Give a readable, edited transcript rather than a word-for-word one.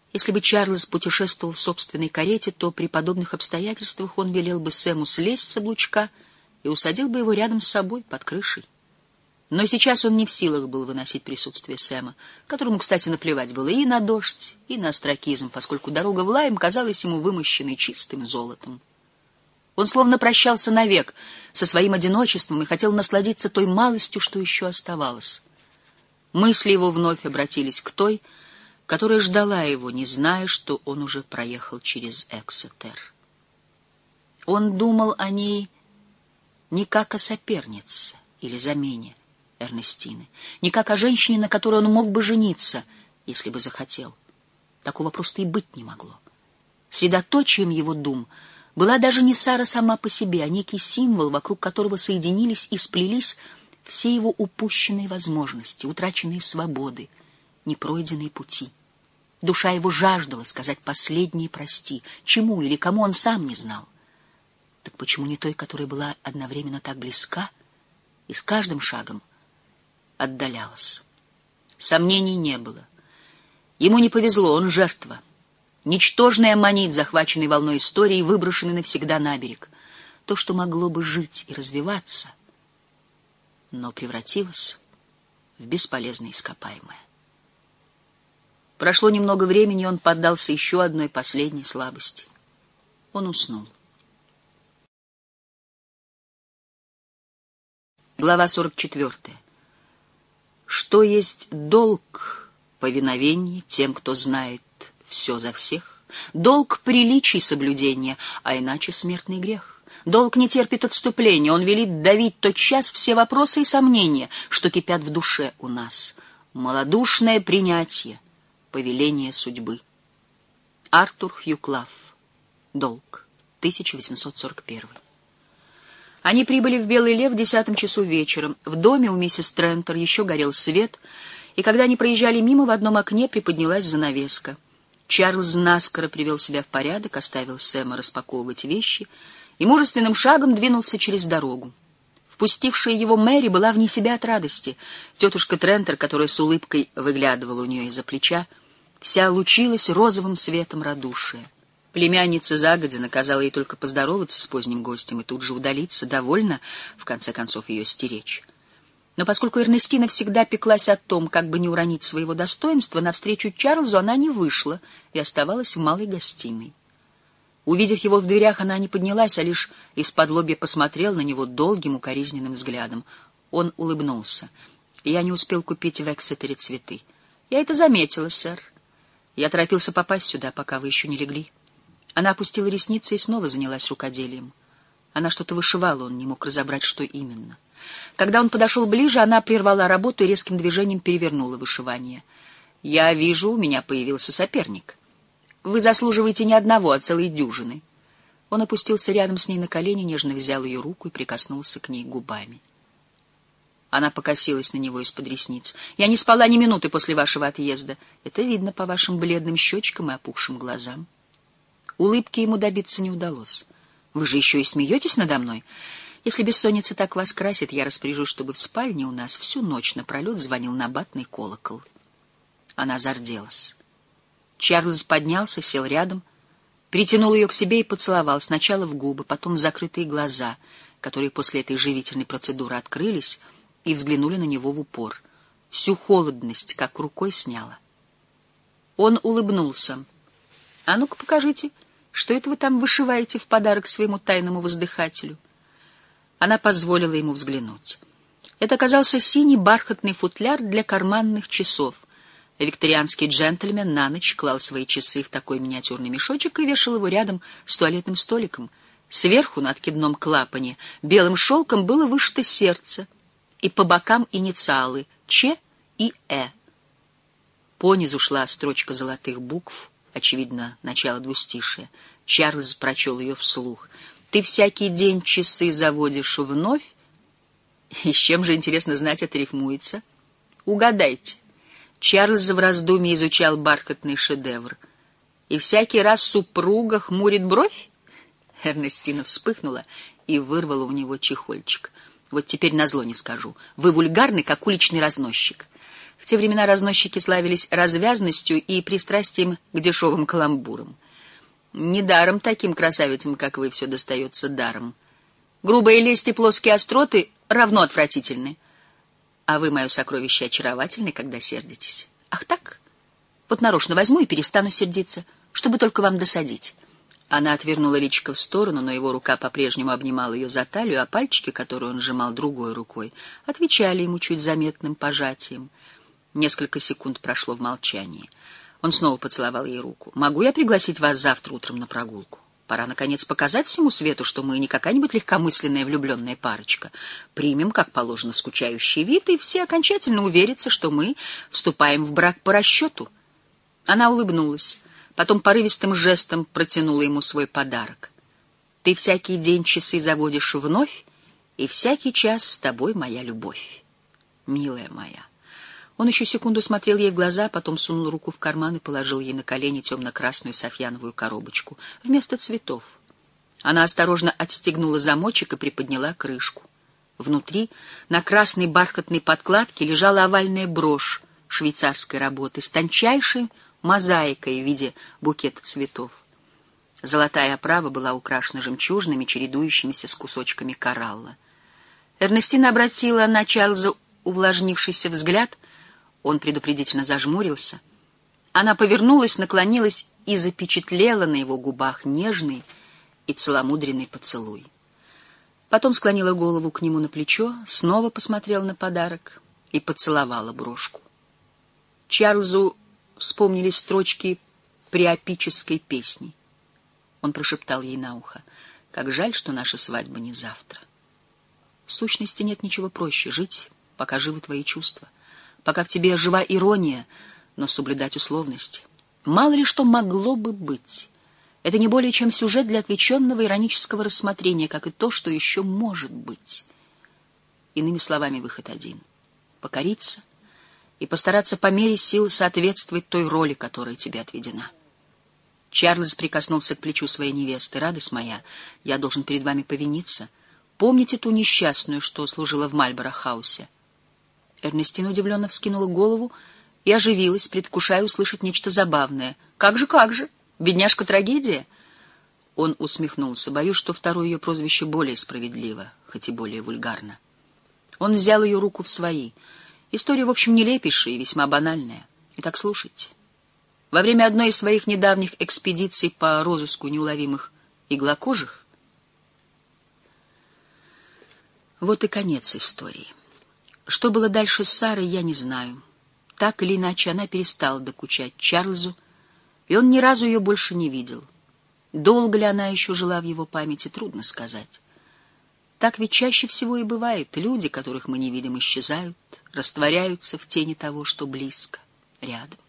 Если бы Чарльз путешествовал в собственной карете, то при подобных обстоятельствах он велел бы Сэму слезть с облучка и усадил бы его рядом с собой под крышей. Но сейчас он не в силах был выносить присутствие Сэма, которому, кстати, наплевать было и на дождь, и на остракизм, поскольку дорога в Лайм казалась ему вымощенной чистым золотом. Он словно прощался навек со своим одиночеством и хотел насладиться той малостью, что еще оставалось. Мысли его вновь обратились к той, которая ждала его, не зная, что он уже проехал через Эксетер. Он думал о ней не как о сопернице или замене Эрнестины, не как о женщине, на которой он мог бы жениться, если бы захотел. Такого просто и быть не могло. Средоточием его дум была даже не Сара сама по себе, а некий символ, вокруг которого соединились и сплелись все его упущенные возможности, утраченные свободы, непройденные пути. Душа его жаждала сказать последнее «прости», чему или кому он сам не знал. Так почему не той, которая была одновременно так близка и с каждым шагом отдалялась? Сомнений не было. Ему не повезло, он жертва. Ничтожная монет, захваченный волной истории, выброшенный навсегда на берег. То, что могло бы жить и развиваться, но превратилось в бесполезное ископаемое. Прошло немного времени, и он поддался еще одной последней слабости. Он уснул. Глава 44. Что есть долг повиновения тем, кто знает все за всех? Долг приличий соблюдения, а иначе смертный грех. Долг не терпит отступления, он велит давить тотчас все вопросы и сомнения, что кипят в душе у нас. Малодушное принятие, повеление судьбы. Артур Хью Клав. Долг. 1841. Они прибыли в Белый Лев в 10 часу вечера. В доме у миссис Трентер еще горел свет, и когда они проезжали мимо, в одном окне приподнялась занавеска. Чарльз наскоро привел себя в порядок, оставил Сэма распаковывать вещи и мужественным шагом двинулся через дорогу. Впустившая его Мэри была вне себя от радости. Тетушка Трентер, которая с улыбкой выглядывала у нее из-за плеча, вся лучилась розовым светом радушия. Племянница загодя наказала ей только поздороваться с поздним гостем и тут же удалиться, довольно, в конце концов, ее стеречь. Но поскольку Эрнестина всегда пеклась о том, как бы не уронить своего достоинства, навстречу Чарльзу она не вышла и оставалась в малой гостиной. Увидев его в дверях, она не поднялась, а лишь из-под-лобья посмотрела на него долгим укоризненным взглядом. Он улыбнулся. «Я не успел купить в Эксетере цветы». «Я это заметила, сэр. Я торопился попасть сюда, пока вы еще не легли». Она опустила ресницы и снова занялась рукоделием. Она что-то вышивала, он не мог разобрать, что именно. Когда он подошел ближе, она прервала работу и резким движением перевернула вышивание. «Я вижу, у меня появился соперник. Вы заслуживаете не одного, а целой дюжины». Он опустился рядом с ней на колени, нежно взял ее руку и прикоснулся к ней губами. Она покосилась на него из-под ресниц. «Я не спала ни минуты после вашего отъезда. Это видно по вашим бледным щечкам и опухшим глазам». Улыбки ему добиться не удалось. «Вы же еще и смеетесь надо мной? Если бессонница так вас красит, я распоряжусь, чтобы в спальне у нас всю ночь напролет звонил набатный колокол». Она зарделась. Чарльз поднялся, сел рядом, притянул ее к себе и поцеловал сначала в губы, потом в закрытые глаза, которые после этой живительной процедуры открылись и взглянули на него в упор. Всю холодность как рукой сняло. Он улыбнулся. «А ну-ка покажите, что это вы там вышиваете в подарок своему тайному воздыхателю?» Она позволила ему взглянуть. Это оказался синий бархатный футляр для карманных часов. Викторианский джентльмен на ночь клал свои часы в такой миниатюрный мешочек и вешал его рядом с туалетным столиком. Сверху на откидном клапане белым шелком было вышито сердце, и по бокам инициалы «Ч» и «Э». Понизу шла строчка золотых букв, очевидно, начало двустишия. Чарльз прочел ее вслух. «Ты всякий день часы заводишь вновь?» И с чем же, интересно знать, это рифмуется? Угадайте. Чарльз в раздумье изучал бархатный шедевр. «И всякий раз супруга хмурит бровь?» Эрнестина вспыхнула и вырвала у него чехольчик. «Вот теперь назло не скажу. Вы вульгарный, как уличный разносчик». В те времена разносчики славились развязностью и пристрастием к дешевым каламбурам. Недаром таким красавицам, как вы, все достается даром. Грубая лесть и плоские остроты равно отвратительны. А вы, мое сокровище, очаровательны, когда сердитесь. Ах так? Вот нарочно возьму и перестану сердиться, чтобы только вам досадить. Она отвернула личико в сторону, но его рука по-прежнему обнимала ее за талию, а пальчики, которые он сжимал другой рукой, отвечали ему чуть заметным пожатием. Несколько секунд прошло в молчании. Он снова поцеловал ей руку. «Могу я пригласить вас завтра утром на прогулку? Пора, наконец, показать всему свету, что мы не какая-нибудь легкомысленная влюбленная парочка. Примем, как положено, скучающий вид, и все окончательно уверятся, что мы вступаем в брак по расчету». Она улыбнулась, потом порывистым жестом протянула ему свой подарок. «Ты всякий день часы заводишь вновь, и всякий час с тобой моя любовь, милая моя». Он еще секунду смотрел ей в глаза, потом сунул руку в карман и положил ей на колени темно-красную софьяновую коробочку вместо цветов. Она осторожно отстегнула замочек и приподняла крышку. Внутри, на красной бархатной подкладке, лежала овальная брошь швейцарской работы с тончайшей мозаикой в виде букета цветов. Золотая оправа была украшена жемчужными, чередующимися с кусочками коралла. Эрнестина обратила на Чарльза увлажнившийся взгляд. Он предупредительно зажмурился. Она повернулась, наклонилась и запечатлела на его губах нежный и целомудренный поцелуй. Потом склонила голову к нему на плечо, снова посмотрела на подарок и поцеловала брошку. Чарльзу вспомнились строчки приопической песни. Он прошептал ей на ухо: «Как жаль, что наша свадьба не завтра. В сущности, нет ничего проще — жить, пока живы твои чувства, пока в тебе жива ирония, но соблюдать условности. Мало ли что могло бы быть. Это не более чем сюжет для отвлеченного иронического рассмотрения, как и то, что еще может быть». Иными словами, выход один — покориться и постараться по мере сил соответствовать той роли, которая тебе отведена. Чарльз прикоснулся к плечу своей невесты. «Радость моя, я должен перед вами повиниться. Помните ту несчастную, что служила в Мальборо-хаусе?» Эрнестина удивленно вскинула голову и оживилась, предвкушая услышать нечто забавное. «Как же? Бедняжка-трагедия?» Он усмехнулся. «Боюсь, что второе ее прозвище более справедливо, хоть и более вульгарно». Он взял ее руку в свои. История, в общем, нелепейшая и весьма банальная. Итак, слушайте. Во время одной из своих недавних экспедиций по розыску неуловимых иглокожих... Вот и конец истории. Что было дальше с Сарой, я не знаю. Так или иначе, она перестала докучать Чарльзу, и он ни разу ее больше не видел. Долго ли она еще жила в его памяти, трудно сказать. Так ведь чаще всего и бывает. Люди, которых мы не видим, исчезают, растворяются в тени того, что близко, рядом.